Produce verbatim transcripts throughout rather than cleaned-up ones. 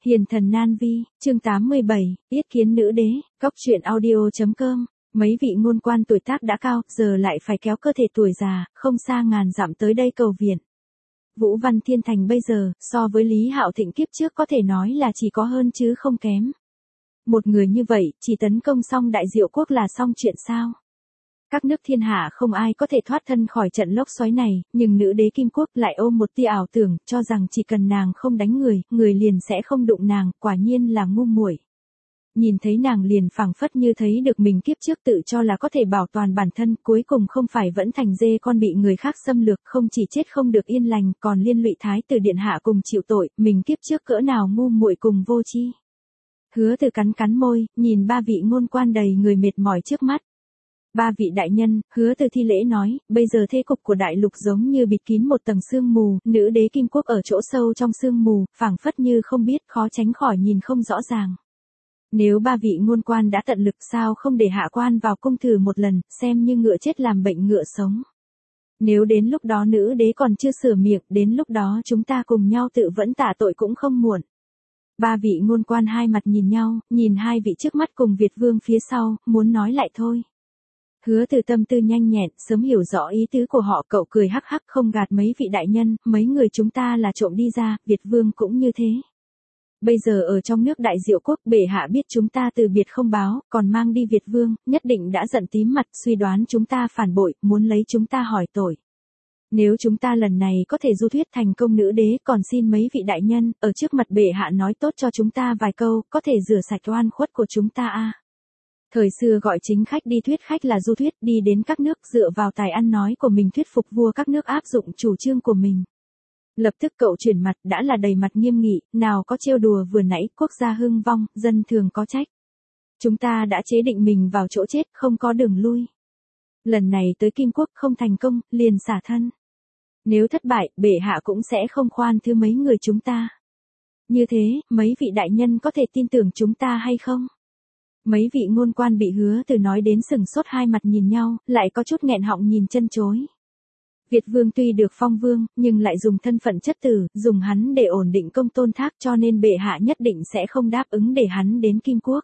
Hiền thần nan vi, chương tám mươi bảy, yết kiến nữ đế, góc truyện audio.com. Mấy vị ngôn quan tuổi tác đã cao, giờ lại phải kéo cơ thể tuổi già, không xa ngàn dặm tới đây cầu viện. Vũ Văn Thiên Thành bây giờ, so với Lý Hạo Thịnh kiếp trước có thể nói là chỉ có hơn chứ không kém. Một người như vậy, chỉ tấn công xong Đại Diệu Quốc là xong chuyện sao? Các nước thiên hạ không ai có thể thoát thân khỏi trận lốc xoáy này, nhưng nữ đế Kim Quốc lại ôm một tia ảo tưởng, cho rằng chỉ cần nàng không đánh người, người liền sẽ không đụng nàng, quả nhiên là ngu muội. Nhìn thấy nàng liền phảng phất như thấy được mình kiếp trước tự cho là có thể bảo toàn bản thân, cuối cùng không phải vẫn thành dê con bị người khác xâm lược, không chỉ chết không được yên lành, còn liên lụy thái tử điện hạ cùng chịu tội, mình kiếp trước cỡ nào ngu muội cùng vô tri. Hứa Từ cắn cắn môi, nhìn ba vị ngôn quan đầy người mệt mỏi trước mắt. Ba vị đại nhân, Hứa Từ thi lễ nói, bây giờ thế cục của đại lục giống như bịt kín một tầng sương mù, nữ đế Kim Quốc ở chỗ sâu trong sương mù, phảng phất như không biết, khó tránh khỏi nhìn không rõ ràng. Nếu ba vị ngôn quan đã tận lực sao không để hạ quan vào cung thử một lần, xem như ngựa chết làm bệnh ngựa sống. Nếu đến lúc đó nữ đế còn chưa sửa miệng, đến lúc đó chúng ta cùng nhau tự vẫn tạ tội cũng không muộn. Ba vị ngôn quan hai mặt nhìn nhau, nhìn hai vị trước mắt cùng Việt Vương phía sau, muốn nói lại thôi. Hứa Từ tâm tư nhanh nhẹn, sớm hiểu rõ ý tứ của họ, cậu cười hắc hắc không gạt mấy vị đại nhân, mấy người chúng ta là trộm đi ra, Việt Vương cũng như thế. Bây giờ ở trong nước Đại Diệu Quốc, bệ hạ biết chúng ta từ biệt không báo, còn mang đi Việt Vương, nhất định đã giận tím mặt, suy đoán chúng ta phản bội, muốn lấy chúng ta hỏi tội. Nếu chúng ta lần này có thể du thuyết thành công nữ đế, còn xin mấy vị đại nhân, ở trước mặt bệ hạ nói tốt cho chúng ta vài câu, có thể rửa sạch oan khuất của chúng ta a. Thời xưa gọi chính khách đi thuyết khách là du thuyết, đi đến các nước dựa vào tài ăn nói của mình thuyết phục vua các nước áp dụng chủ trương của mình. Lập tức cậu chuyển mặt, đã là đầy mặt nghiêm nghị, nào có trêu đùa vừa nãy, quốc gia hưng vong, dân thường có trách. Chúng ta đã chế định mình vào chỗ chết, không có đường lui. Lần này tới Kim Quốc không thành công, liền xả thân. Nếu thất bại, bệ hạ cũng sẽ không khoan thứ mấy người chúng ta. Như thế, mấy vị đại nhân có thể tin tưởng chúng ta hay không? Mấy vị ngôn quan bị Hứa Từ nói đến sừng sốt hai mặt nhìn nhau, lại có chút nghẹn họng nhìn chân chối. Việt Vương tuy được phong vương, nhưng lại dùng thân phận chất tử, dùng hắn để ổn định công tôn thác, cho nên bệ hạ nhất định sẽ không đáp ứng để hắn đến Kim Quốc.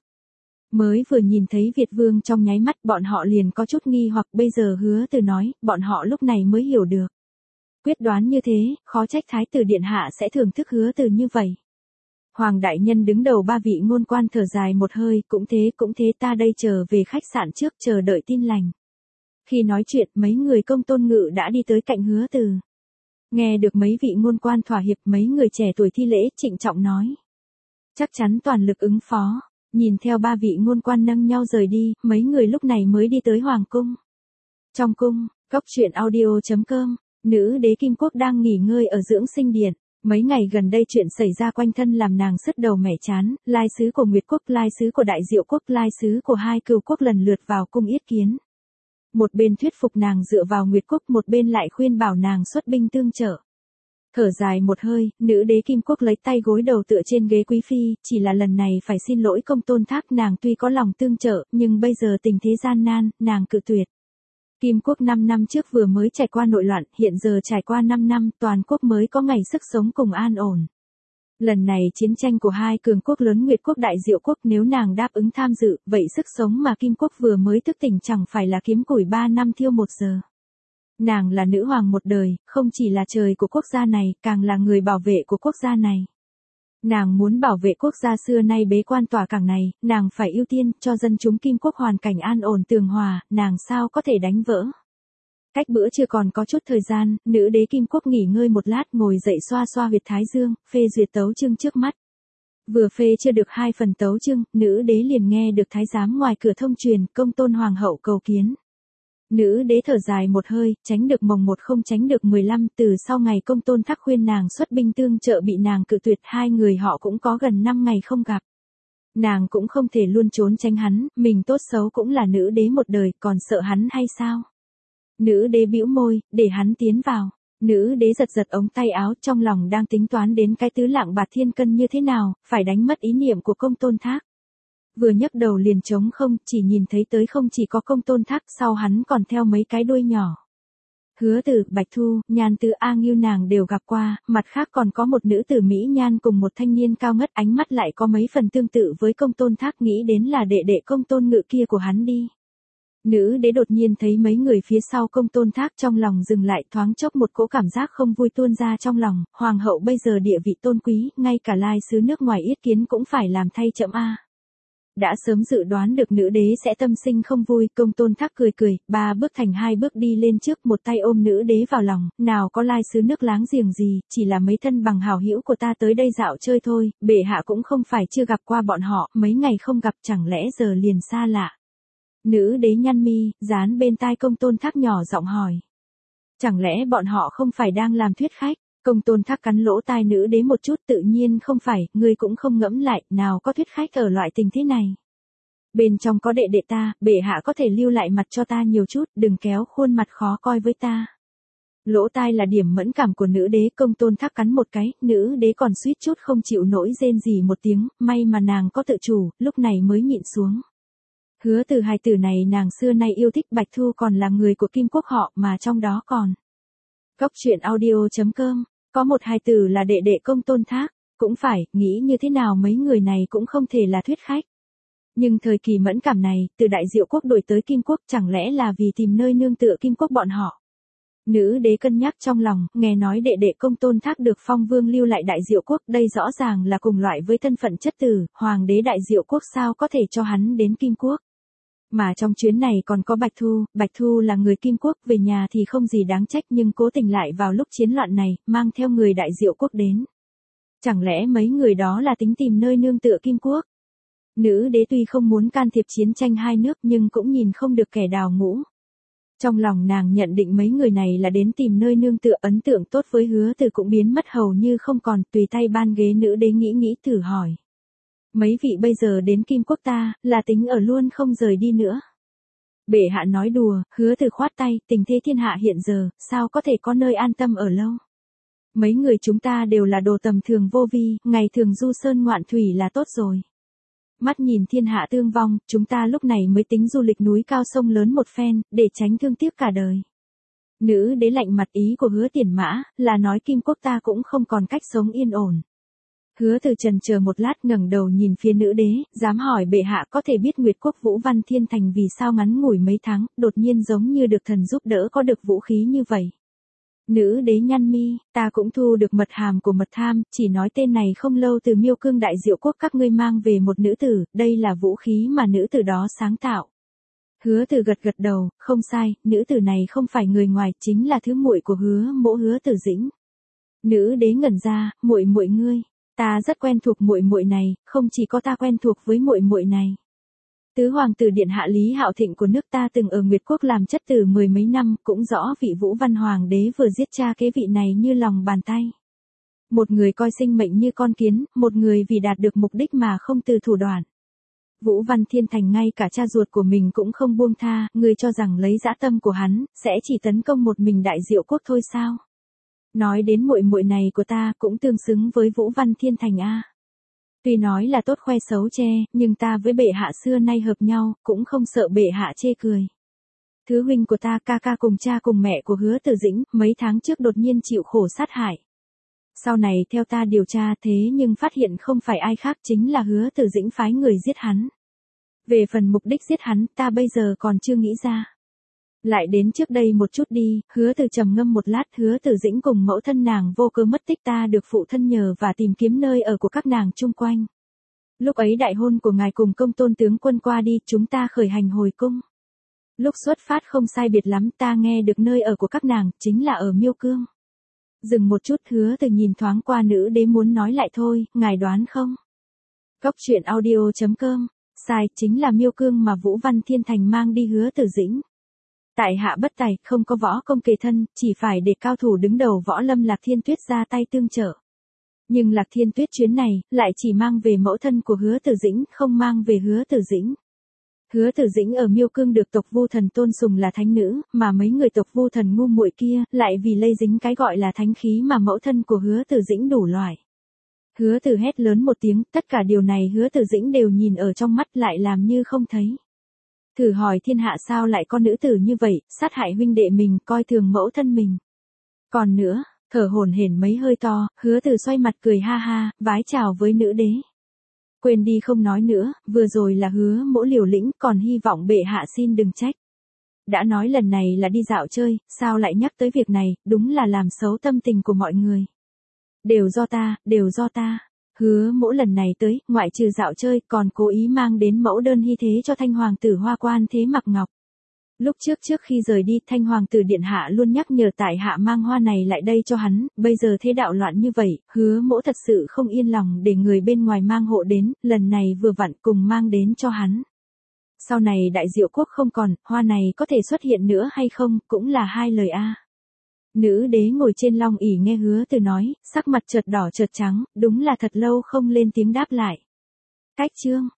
Mới vừa nhìn thấy Việt Vương trong nháy mắt bọn họ liền có chút nghi hoặc, bây giờ Hứa Từ nói, bọn họ lúc này mới hiểu được. Quyết đoán như thế, khó trách thái tử điện hạ sẽ thưởng thức Hứa Từ như vậy. Hoàng đại nhân đứng đầu ba vị ngôn quan thở dài một hơi, cũng thế cũng thế ta đây chờ về khách sạn trước chờ đợi tin lành. Khi nói chuyện mấy người công tôn ngự đã đi tới cạnh Hứa Từ. Nghe được mấy vị ngôn quan thỏa hiệp mấy người trẻ tuổi thi lễ trịnh trọng nói. Chắc chắn toàn lực ứng phó, nhìn theo ba vị ngôn quan nâng nhau rời đi, mấy người lúc này mới đi tới Hoàng cung. Trong cung, góc truyện audio.com, nữ đế Kim Quốc đang nghỉ ngơi ở dưỡng sinh điện. Mấy ngày gần đây chuyện xảy ra quanh thân làm nàng sứt đầu mẻ chán, lai sứ của Nguyệt Quốc, lai sứ của Đại Diệu Quốc, lai sứ của hai cửu quốc lần lượt vào cung yết kiến. Một bên thuyết phục nàng dựa vào Nguyệt Quốc, một bên lại khuyên bảo nàng xuất binh tương trợ. Thở dài một hơi, nữ đế Kim Quốc lấy tay gối đầu tựa trên ghế quý phi, chỉ là lần này phải xin lỗi công tôn thác, nàng tuy có lòng tương trợ, nhưng bây giờ tình thế gian nan, nàng cự tuyệt. Kim Quốc năm năm trước vừa mới trải qua nội loạn, hiện giờ trải qua năm năm, toàn quốc mới có ngày sức sống cùng an ổn. Lần này chiến tranh của hai cường quốc lớn Nguyệt Quốc Đại Diệu Quốc, nếu nàng đáp ứng tham dự, vậy sức sống mà Kim Quốc vừa mới thức tỉnh chẳng phải là kiếm củi ba năm thiêu một giờ. Nàng là nữ hoàng một đời, không chỉ là trời của quốc gia này, càng là người bảo vệ của quốc gia này. Nàng muốn bảo vệ quốc gia xưa nay bế quan tỏa cảng này, nàng phải ưu tiên cho dân chúng Kim Quốc hoàn cảnh an ổn tường hòa, nàng sao có thể đánh vỡ. Cách bữa chưa còn có chút thời gian, nữ đế Kim Quốc nghỉ ngơi một lát ngồi dậy xoa xoa huyệt thái dương, phê duyệt tấu chương trước mắt. Vừa phê chưa được hai phần tấu chương, nữ đế liền nghe được thái giám ngoài cửa thông truyền, công tôn hoàng hậu cầu kiến. Nữ đế thở dài một hơi, tránh được mồng một không tránh được mười lăm, từ sau ngày công tôn thác khuyên nàng xuất binh tương trợ bị nàng cự tuyệt, hai người họ cũng có gần năm ngày không gặp. Nàng cũng không thể luôn trốn tránh hắn, mình tốt xấu cũng là nữ đế một đời, còn sợ hắn hay sao? Nữ đế bĩu môi, để hắn tiến vào. Nữ đế giật giật ống tay áo, trong lòng đang tính toán đến cái tứ lạng bạc thiên cân như thế nào, phải đánh mất ý niệm của công tôn thác. Vừa nhấc đầu liền trống không, chỉ nhìn thấy tới không chỉ có công tôn thác, sau hắn còn theo mấy cái đuôi nhỏ. Hứa Từ, Bạch Thu, Nhan Tứ A Ngưu nàng đều gặp qua, mặt khác còn có một nữ tử Mỹ Nhan cùng một thanh niên cao ngất, ánh mắt lại có mấy phần tương tự với Công Tôn Thác, nghĩ đến là đệ đệ Công Tôn Ngự kia của hắn đi. Nữ đế đột nhiên thấy mấy người phía sau Công Tôn Thác, trong lòng dừng lại, thoáng chốc một cỗ cảm giác không vui tuôn ra trong lòng, hoàng hậu bây giờ địa vị tôn quý, ngay cả lai sứ nước ngoài Yết Kiến cũng phải làm thay chậm a. Đã sớm dự đoán được nữ đế sẽ tâm sinh không vui, Công Tôn Thác cười cười, ba bước thành hai bước đi lên trước, một tay ôm nữ đế vào lòng, nào có lai sứ nước láng giềng gì, chỉ là mấy thân bằng hảo hữu của ta tới đây dạo chơi thôi, bệ hạ cũng không phải chưa gặp qua bọn họ, mấy ngày không gặp chẳng lẽ giờ liền xa lạ. Nữ đế nhăn mi, dán bên tai Công Tôn Thác nhỏ giọng hỏi. Chẳng lẽ bọn họ không phải đang làm thuyết khách? Công Tôn Thác cắn lỗ tai nữ đế một chút, tự nhiên không phải, ngươi cũng không ngẫm lại, nào có thuyết khách ở loại tình thế này. Bên trong có đệ đệ ta, bệ hạ có thể lưu lại mặt cho ta nhiều chút, đừng kéo khuôn mặt khó coi với ta. Lỗ tai là điểm mẫn cảm của nữ đế, Công Tôn Thác cắn một cái, nữ đế còn suýt chút không chịu nổi rên gì một tiếng, may mà nàng có tự chủ, lúc này mới nhịn xuống. Hứa Từ hài tử này nàng xưa nay yêu thích, Bạch Thu còn là người của Kim Quốc họ, mà trong đó còn. Góc truyện audio chấm com, có một hài tử là đệ đệ Công Tôn Thác, cũng phải, nghĩ như thế nào mấy người này cũng không thể là thuyết khách. Nhưng thời kỳ mẫn cảm này, từ Đại Diệu Quốc đổi tới Kim Quốc, chẳng lẽ là vì tìm nơi nương tựa Kim Quốc bọn họ. Nữ đế cân nhắc trong lòng, nghe nói đệ đệ Công Tôn Thác được phong vương lưu lại Đại Diệu Quốc, đây rõ ràng là cùng loại với thân phận chất tử, hoàng đế Đại Diệu Quốc sao có thể cho hắn đến Kim Quốc. Mà trong chuyến này còn có Bạch Thu, Bạch Thu là người Kim Quốc, về nhà thì không gì đáng trách, nhưng cố tình lại vào lúc chiến loạn này, mang theo người Đại Diệu Quốc đến. Chẳng lẽ mấy người đó là tính tìm nơi nương tựa Kim Quốc? Nữ đế tuy không muốn can thiệp chiến tranh hai nước nhưng cũng nhìn không được kẻ đào ngũ. Trong lòng nàng nhận định mấy người này là đến tìm nơi nương tựa, ấn tượng tốt với Hứa Từ cũng biến mất hầu như không còn, tùy tay ban ghế nữ đế nghĩ nghĩ thử hỏi. Mấy vị bây giờ đến Kim Quốc ta, là tính ở luôn không rời đi nữa. Bệ hạ nói đùa, Hứa Từ khoát tay, tình thế thiên hạ hiện giờ, sao có thể có nơi an tâm ở lâu. Mấy người chúng ta đều là đồ tầm thường vô vi, ngày thường du sơn ngoạn thủy là tốt rồi. Mắt nhìn thiên hạ tương vong, chúng ta lúc này mới tính du lịch núi cao sông lớn một phen, để tránh thương tiếc cả đời. Nữ đế lạnh mặt, ý của Hứa Tiền Mã, là nói Kim Quốc ta cũng không còn cách sống yên ổn. Hứa Từ chần chờ một lát ngẩng đầu nhìn phía nữ đế, dám hỏi bệ hạ có thể biết Nguyệt Quốc Vũ Văn Thiên Thành vì sao ngắn ngủi mấy tháng, đột nhiên giống như được thần giúp đỡ có được vũ khí như vậy. Nữ đế nhăn mi, ta cũng thu được mật hàm của mật tham, chỉ nói tên này không lâu từ Miêu Cương Đại Diệu Quốc các ngươi mang về một nữ tử, đây là vũ khí mà nữ tử đó sáng tạo. Hứa Từ gật gật đầu, không sai, nữ tử này không phải người ngoài, chính là thứ muội của Hứa Mỗ Hứa Từ Dĩnh. Nữ đế ngẩn ra, muội muội ngươi, ta rất quen thuộc muội muội này, không chỉ có ta quen thuộc với muội muội này. Tứ hoàng tử điện hạ Lý Hạo Thịnh của nước ta từng ở Nguyệt Quốc làm chất tử mười mấy năm, cũng rõ vị Vũ Văn Hoàng đế vừa giết cha kế vị này như lòng bàn tay. Một người coi sinh mệnh như con kiến, một người vì đạt được mục đích mà không từ thủ đoạn. Vũ Văn Thiên Thành ngay cả cha ruột của mình cũng không buông tha, người cho rằng lấy dã tâm của hắn, sẽ chỉ tấn công một mình Đại Diệu Quốc thôi sao? Nói đến muội muội này của ta cũng tương xứng với Vũ Văn Thiên Thành a. Tuy nói là tốt khoe xấu che, nhưng ta với bệ hạ xưa nay hợp nhau, cũng không sợ bệ hạ chê cười. Thứ huynh của ta ca ca cùng cha cùng mẹ của Hứa Từ Dĩnh, mấy tháng trước đột nhiên chịu khổ sát hại. Sau này theo ta điều tra thế nhưng phát hiện không phải ai khác chính là Hứa Từ Dĩnh phái người giết hắn. Về phần mục đích giết hắn, ta bây giờ còn chưa nghĩ ra. Lại đến trước đây một chút đi, Hứa Từ trầm ngâm một lát, Hứa Từ Dĩnh cùng mẫu thân nàng vô cớ mất tích, ta được phụ thân nhờ và tìm kiếm nơi ở của các nàng chung quanh. Lúc ấy đại hôn của ngài cùng Công Tôn tướng quân qua đi, chúng ta khởi hành hồi cung. Lúc xuất phát không sai biệt lắm, ta nghe được nơi ở của các nàng, chính là ở Miêu Cương. Dừng một chút, Hứa Từ nhìn thoáng qua nữ đế muốn nói lại thôi, ngài đoán không? Góc truyện audio chấm com, sai, chính là Miêu Cương mà Vũ Văn Thiên Thành mang đi Hứa Từ Dĩnh. Tại hạ bất tài, không có võ công kề thân, chỉ phải để cao thủ đứng đầu võ lâm Lạc Thiên Tuyết ra tay tương trợ. Nhưng Lạc Thiên Tuyết chuyến này, lại chỉ mang về mẫu thân của Hứa Từ Dĩnh, không mang về Hứa Từ Dĩnh. Hứa Từ Dĩnh ở Miêu Cương được tộc Vu Thần tôn sùng là thánh nữ, mà mấy người tộc Vu Thần ngu muội kia, lại vì lây dính cái gọi là thánh khí mà mẫu thân của Hứa Từ Dĩnh đủ loại. Hứa Từ hét lớn một tiếng, tất cả điều này Hứa Từ Dĩnh đều nhìn ở trong mắt lại làm như không thấy. Thử hỏi thiên hạ sao lại có nữ tử như vậy, sát hại huynh đệ mình, coi thường mẫu thân mình. Còn nữa, thở hổn hển mấy hơi to, Hứa Từ xoay mặt cười ha ha, vái chào với nữ đế. Quên đi không nói nữa, vừa rồi là Hứa Mỗ liều lĩnh, còn hy vọng bệ hạ xin đừng trách. Đã nói lần này là đi dạo chơi, sao lại nhắc tới việc này, đúng là làm xấu tâm tình của mọi người. Đều do ta, đều do ta. Hứa Mỗ lần này tới, ngoại trừ dạo chơi, còn cố ý mang đến mẫu đơn hy thế cho thanh hoàng tử Hoa Quan Thế Mặc Ngọc. Lúc trước trước khi rời đi, thanh hoàng tử điện hạ luôn nhắc nhở tại hạ mang hoa này lại đây cho hắn, bây giờ thế đạo loạn như vậy, Hứa Mỗ thật sự không yên lòng để người bên ngoài mang hộ đến, lần này vừa vặn cùng mang đến cho hắn. Sau này đại diệu quốc không còn, hoa này có thể xuất hiện nữa hay không, cũng là hai lời a. Nữ đế ngồi trên long ỷ nghe Hứa Từ nói, sắc mặt chợt đỏ chợt trắng, đúng là thật lâu không lên tiếng đáp lại. Cách chương